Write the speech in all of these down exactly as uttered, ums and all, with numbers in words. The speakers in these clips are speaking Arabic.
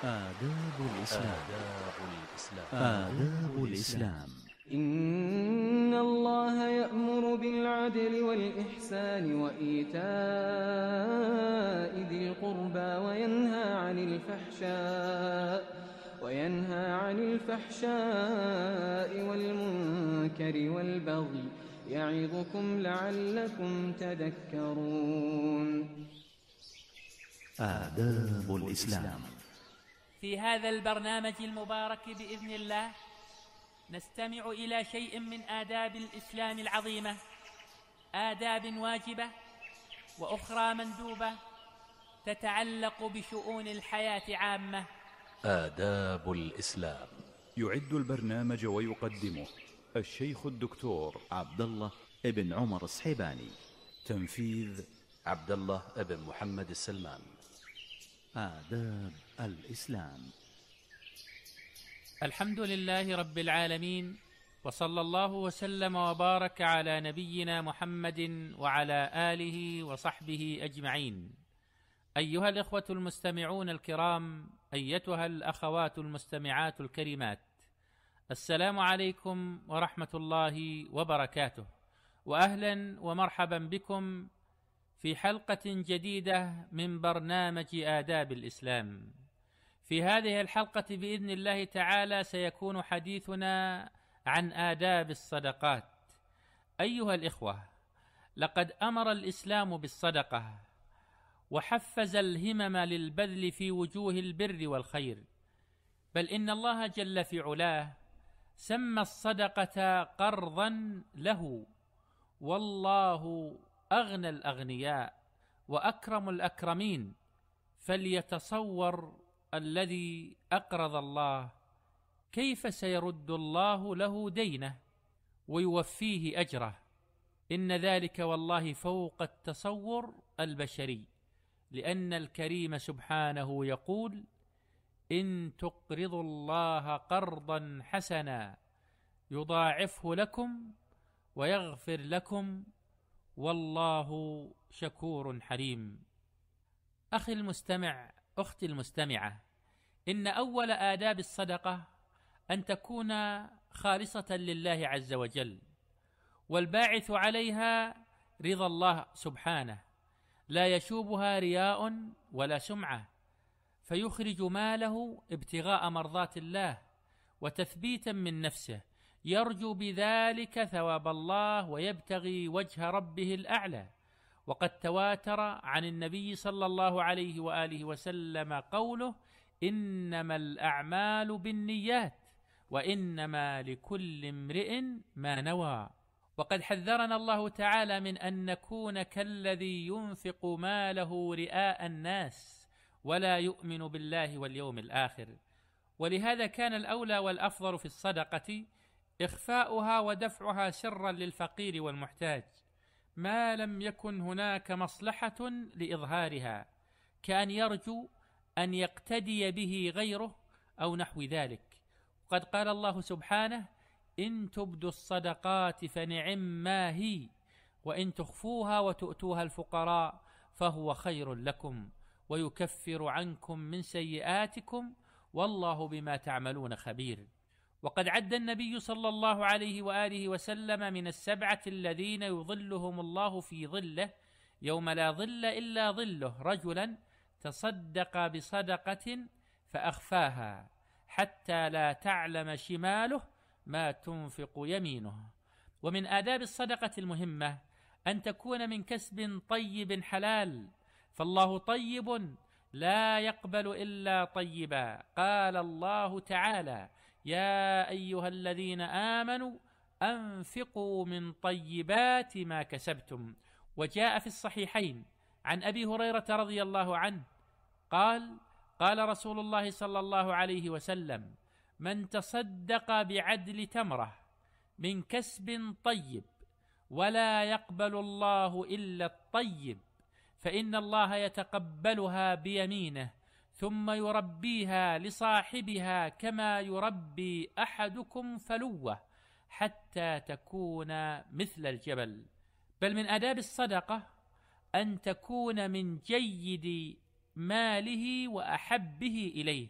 آداب الإسلام. آداب الإسلام. آداب الإسلام. إن الله يأمر بالعدل والإحسان وإيتاء ذي القربى وينهى عن الفحشاء وينهى عن الفحشاء والمنكر والبغي يعظكم لعلكم تذكرون. آداب الإسلام. في هذا البرنامج المبارك بإذن الله نستمع إلى شيء من آداب الإسلام العظيمة، آداب واجبة وأخرى مندوبة تتعلق بشؤون الحياة عامة. آداب الإسلام. يعد البرنامج ويقدمه الشيخ الدكتور عبد الله ابن عمر الصحيباني. تنفيذ عبد الله ابن محمد السلمان. آداب الإسلام. الحمد لله رب العالمين، وصلى الله وسلم وبارك على نبينا محمد وعلى آله وصحبه أجمعين. أيها الإخوة المستمعون الكرام، أيتها الأخوات المستمعات الكريمات، السلام عليكم ورحمة الله وبركاته، وأهلا ومرحبا بكم في حلقة جديدة من برنامج آداب الإسلام. في هذه الحلقة بإذن الله تعالى سيكون حديثنا عن آداب الصدقات. أيها الإخوة، لقد أمر الإسلام بالصدقة وحفز الهمم للبذل في وجوه البر والخير، بل إن الله جل في علاه سمى الصدقة قرضا له، والله أغنى الأغنياء وأكرم الأكرمين، فليتصور الذي أقرض الله كيف سيرد الله له دينه ويوفيه أجره. إن ذلك والله فوق التصور البشري، لأن الكريم سبحانه يقول: إن تقرضوا الله قرضا حسنا يضاعفه لكم ويغفر لكم والله شكور حليم. أخي المستمع، أختي المستمعة، إن أول آداب الصدقة أن تكون خالصة لله عز وجل، والباعث عليها رضا الله سبحانه، لا يشوبها رياء ولا سمعة، فيخرج ماله ابتغاء مرضات الله وتثبيتا من نفسه، يرجو بذلك ثواب الله ويبتغي وجه ربه الأعلى. وقد تواتر عن النبي صلى الله عليه وآله وسلم قوله: إنما الأعمال بالنيات وإنما لكل امرئ ما نوى. وقد حذرنا الله تعالى من أن نكون كالذي ينفق ماله رئاء الناس ولا يؤمن بالله واليوم الآخر. ولهذا كان الأولى والأفضل في الصدقة إخفاؤها ودفعها سرا للفقير والمحتاج، ما لم يكن هناك مصلحة لإظهارها، كأن يرجو أن يقتدي به غيره أو نحو ذلك. وقد قال الله سبحانه: إن تبدوا الصدقات فنعم ما هي، وإن تخفوها وتؤتوها الفقراء فهو خير لكم ويكفر عنكم من سيئاتكم والله بما تعملون خبير. وقد عد النبي صلى الله عليه وآله وسلم من السبعة الذين يظلهم الله في ظله يوم لا ظل إلا ظله رجلا تصدق بصدقة فأخفاها حتى لا تعلم شماله ما تنفق يمينه. ومن آداب الصدقة المهمة أن تكون من كسب طيب حلال، فالله طيب لا يقبل إلا طيبا. قال الله تعالى: يا أيها الذين آمنوا أنفقوا من طيبات ما كسبتم. وجاء في الصحيحين عن أبي هريرة رضي الله عنه قال: قال رسول الله صلى الله عليه وسلم: من تصدق بعدل تمرة من كسب طيب ولا يقبل الله إلا الطيب فإن الله يتقبلها بيمينه ثم يربيها لصاحبها كما يربي أحدكم فلوه حتى تكون مثل الجبل. بل من آداب الصدقة أن تكون من جيد ماله وأحبه إليه،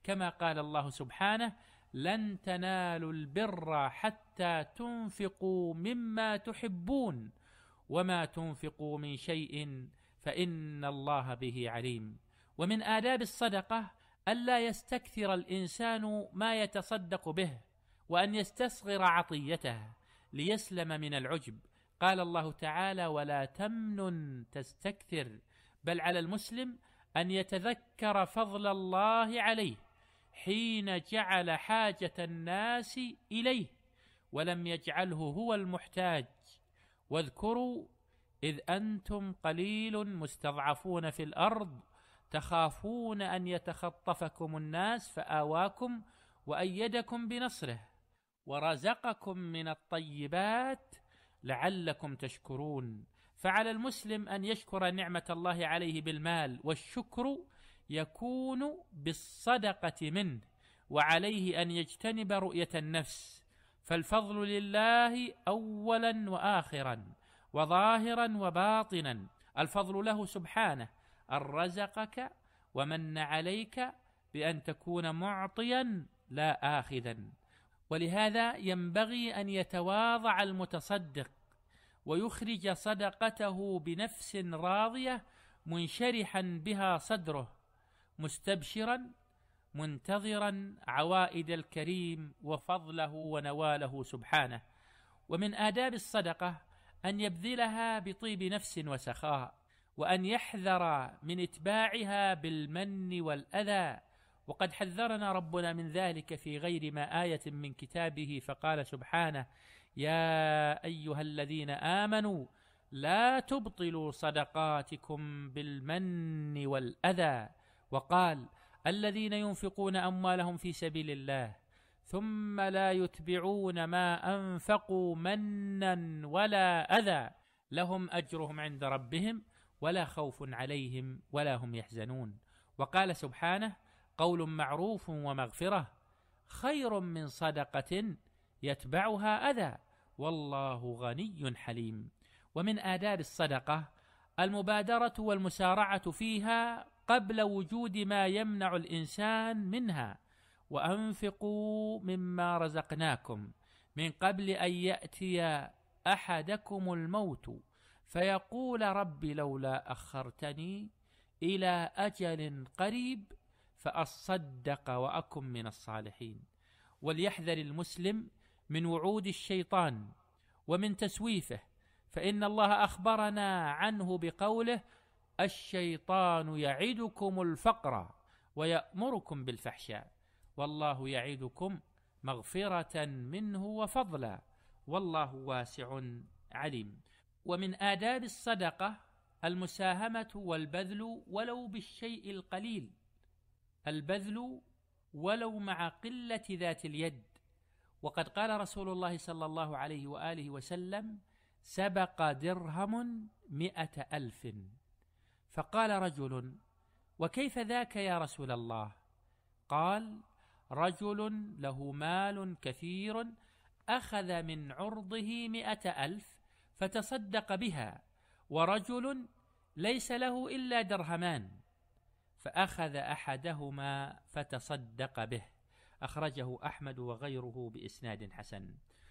كما قال الله سبحانه: لن تنالوا البر حتى تنفقوا مما تحبون وما تنفقوا من شيء فإن الله به عليم. ومن آداب الصدقة ألا يستكثر الإنسان ما يتصدق به، وأن يستصغر عطيته ليسلم من العجب. قال الله تعالى: ولا تمنن تستكثر، بل على المسلم أن يتذكر فضل الله عليه حين جعل حاجة الناس إليه ولم يجعله هو المحتاج. واذكروا إذ أنتم قليل مستضعفون في الأرض تخافون أن يتخطفكم الناس فآواكم وأيدكم بنصره ورزقكم من الطيبات لعلكم تشكرون. فعلى المسلم أن يشكر نعمة الله عليه بالمال، والشكر يكون بالصدقة منه، وعليه أن يجتنب رؤية النفس، فالفضل لله أولا وآخرا وظاهرا وباطنا. الفضل له سبحانه، أن رزقك ومن عليك بأن تكون معطيا لا آخذا. ولهذا ينبغي أن يتواضع المتصدق ويخرج صدقته بنفس راضية منشرحا بها صدره، مستبشرا منتظرا عوائد الكريم وفضله ونواله سبحانه. ومن آداب الصدقة أن يبذلها بطيب نفس وسخاء، وأن يحذر من إتباعها بالمن والأذى، وقد حذرنا ربنا من ذلك في غير ما آية من كتابه، فقال سبحانه: يا أيها الذين آمنوا لا تبطلوا صدقاتكم بالمن والأذى، وقال: الذين ينفقون أموالهم في سبيل الله ثم لا يتبعون ما أنفقوا منا ولا أذى لهم أجرهم عند ربهم ولا خوف عليهم ولا هم يحزنون. وقال سبحانه: قول معروف ومغفرة خير من صدقة يتبعها أذى والله غني حليم. ومن آداب الصدقة المبادرة والمسارعة فيها قبل وجود ما يمنع الإنسان منها. وأنفقوا مما رزقناكم من قبل أن يأتي أحدكم الموت فيقول رب لولا أخرتني إلى أجل قريب فأصدق وأكن من الصالحين. وليحذر المسلم من وعود الشيطان ومن تسويفه، فإن الله أخبرنا عنه بقوله: الشيطان يعدكم الفقر ويأمركم بالفحشاء والله يعدكم مغفرة منه وفضلا والله واسع عليم. ومن آداب الصدقة المساهمة والبذل ولو بالشيء القليل، البذل ولو مع قلة ذات اليد. وقد قال رسول الله صلى الله عليه وآله وسلم: سبق درهم مئة ألف. فقال رجل: وكيف ذاك يا رسول الله؟ قال: رجل له مال كثير أخذ من عرضه مئة ألف فتصدق بها، ورجل ليس له إلا درهمان فأخذ أحدهما فتصدق به. أخرجه أحمد وغيره بإسناد حسن.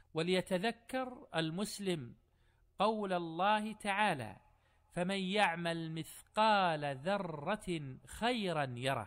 وليتذكر المسلم قول الله تعالى: فمن يعمل مثقال ذرة خيرا يره.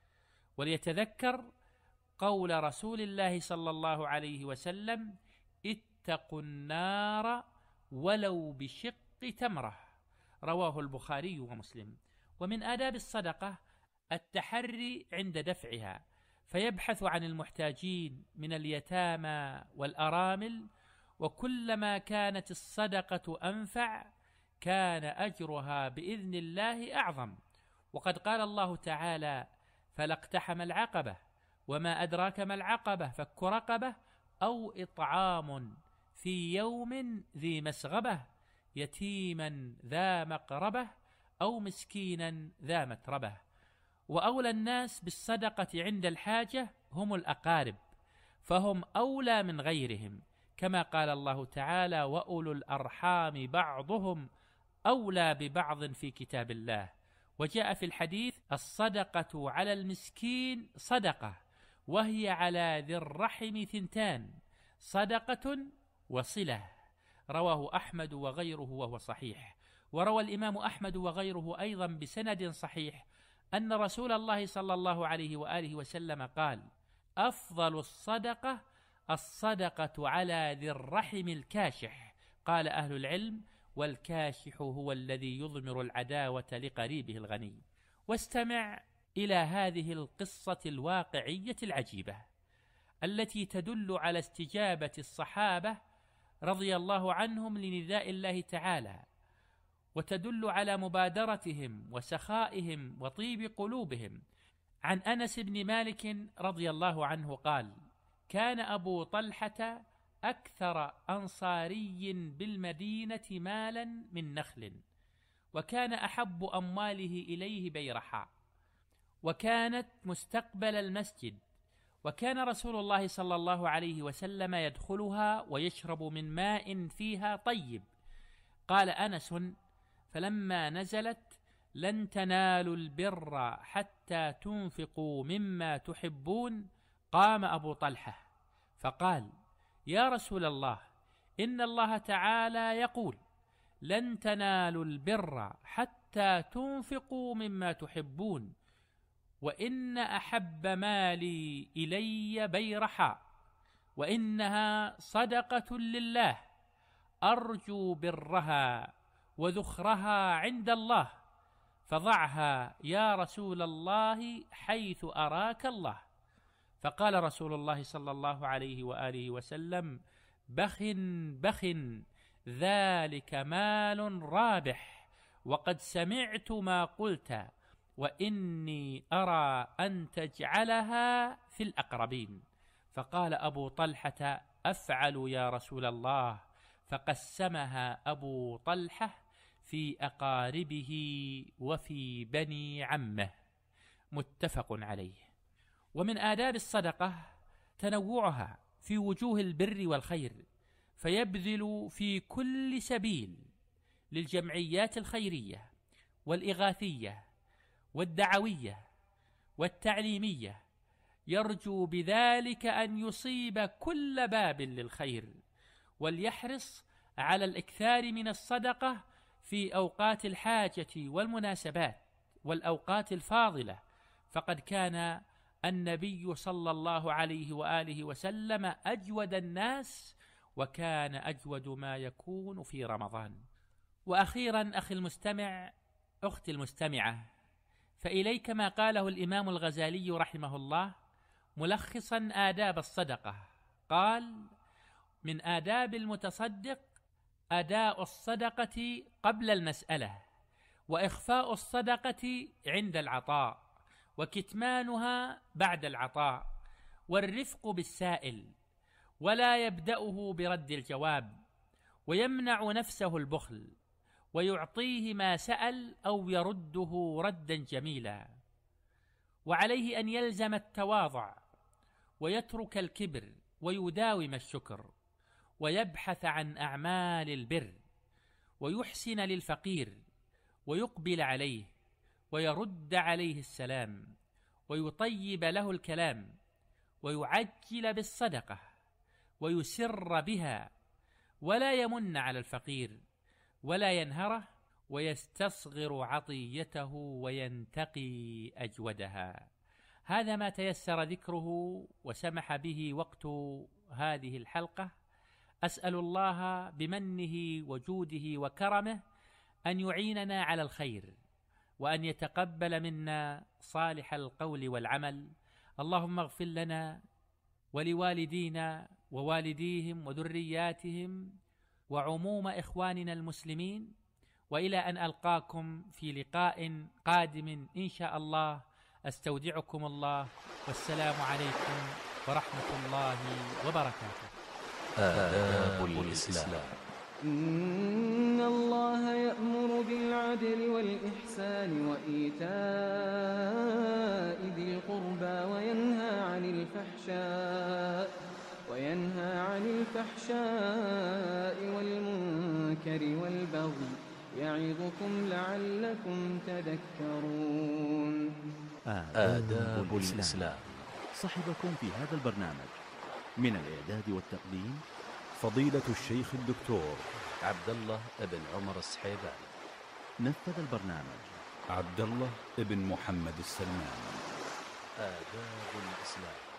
وليتذكر قول رسول الله صلى الله عليه وسلم: اتقوا النار ولو بشق تمرة. رواه البخاري ومسلم. ومن آداب الصدقة التحري عند دفعها، فيبحث عن المحتاجين من اليتامى والأرامل، وكلما كانت الصدقة أنفع كان أجرها بإذن الله أعظم. وقد قال الله تعالى: فلا اقتحم العقبة وما أدراك ما العقبة فك رقبة أو إطعام في يوم ذي مسغبة يتيما ذا مقربة أو مسكينا ذا متربة. وأولى الناس بالصدقة عند الحاجة هم الأقارب، فهم أولى من غيرهم، كما قال الله تعالى: وأولو الأرحام بعضهم أولى ببعض في كتاب الله. وجاء في الحديث: الصدقة على المسكين صدقة، وهي على ذي الرحم ثنتان، صدقة وصلة. رواه أحمد وغيره وهو صحيح. وروى الإمام أحمد وغيره أيضا بسند صحيح أن رسول الله صلى الله عليه وآله وسلم قال: أفضل الصدقة الصدقة على ذي الرحم الكاشح. قال أهل العلم: والكاشح هو الذي يضمر العداوة لقريبه الغني. واستمع إلى هذه القصة الواقعية العجيبة التي تدل على استجابة الصحابة رضي الله عنهم لنداء الله تعالى، وتدل على مبادرتهم وسخائهم وطيب قلوبهم. عن أنس بن مالك رضي الله عنه قال: كان أبو طلحة أكثر أنصاري بالمدينة مالا من نخل، وكان أحب أمواله إليه بيرحاء، وكانت مستقبل المسجد، وكان رسول الله صلى الله عليه وسلم يدخلها ويشرب من ماء فيها طيب. قال أنس: فلما نزلت: لن تنالوا البر حتى تنفقوا مما تحبون، قام أبو طلحة فقال: يا رسول الله، إن الله تعالى يقول: لن تنالوا البر حتى تنفقوا مما تحبون، وإن أحب مالي إلي بيرحاء، وإنها صدقة لله، أرجو برها وذخرها عند الله، فضعها يا رسول الله حيث أراك الله. فقال رسول الله صلى الله عليه وآله وسلم: بخ بخ، ذلك مال رابح، وقد سمعت ما قلت، وإني أرى أن تجعلها في الأقربين. فقال أبو طلحة: أفعل يا رسول الله. فقسمها أبو طلحة في أقاربه وفي بني عمه. متفق عليه. ومن آداب الصدقة تنوعها في وجوه البر والخير، فيبذل في كل سبيل للجمعيات الخيرية والإغاثية والدعوية والتعليمية، يرجو بذلك أن يصيب كل باب للخير، وليحرص على الإكثار من الصدقة في أوقات الحاجة والمناسبات والأوقات الفاضلة، فقد كان النبي صلى الله عليه وآله وسلم أجود الناس، وكان أجود ما يكون في رمضان. وأخيرا أخي المستمع، أختي المستمعة، فإليك ما قاله الإمام الغزالي رحمه الله ملخصا آداب الصدقة. قال: من آداب المتصدق أداء الصدقة قبل المسألة، وإخفاء الصدقة عند العطاء، وكتمانها بعد العطاء، والرفق بالسائل، ولا يبدأه برد الجواب، ويمنع نفسه البخل، ويعطيه ما سأل أو يرده ردا جميلا. وعليه أن يلزم التواضع، ويترك الكبر، ويداوم الشكر، ويبحث عن أعمال البر، ويحسن للفقير، ويقبل عليه، ويرد عليه السلام، ويطيب له الكلام، ويعجل بالصدقة، ويسر بها، ولا يمن على الفقير، ولا ينهره، ويستصغر عطيته، وينتقي أجودها. هذا ما تيسر ذكره وسمح به وقت هذه الحلقة. أسأل الله بمنه وجوده وكرمه أن يعيننا على الخير، وأن يتقبل منا صالح القول والعمل. اللهم اغفر لنا ولوالدينا ووالديهم وذرياتهم وعموم إخواننا المسلمين، وإلى أن ألقاكم في لقاء قادم إن شاء الله، أستودعكم الله، والسلام عليكم ورحمة الله وبركاته. آداب الإسلام. إن الله يأمر بالعدل والإحسان وإيتاء ذي القربى وينهى عن الفحشاء وينهى عن الفحشاء والمنكر والبغي يعظكم لعلكم تذكرون. آداب الإسلام. صحبكم في هذا البرنامج من الإعداد والتقديم فضيلة الشيخ الدكتور عبد الله بن عمر السحيباني. نفذ البرنامج عبد الله بن محمد السلمان. آداب الإسلام.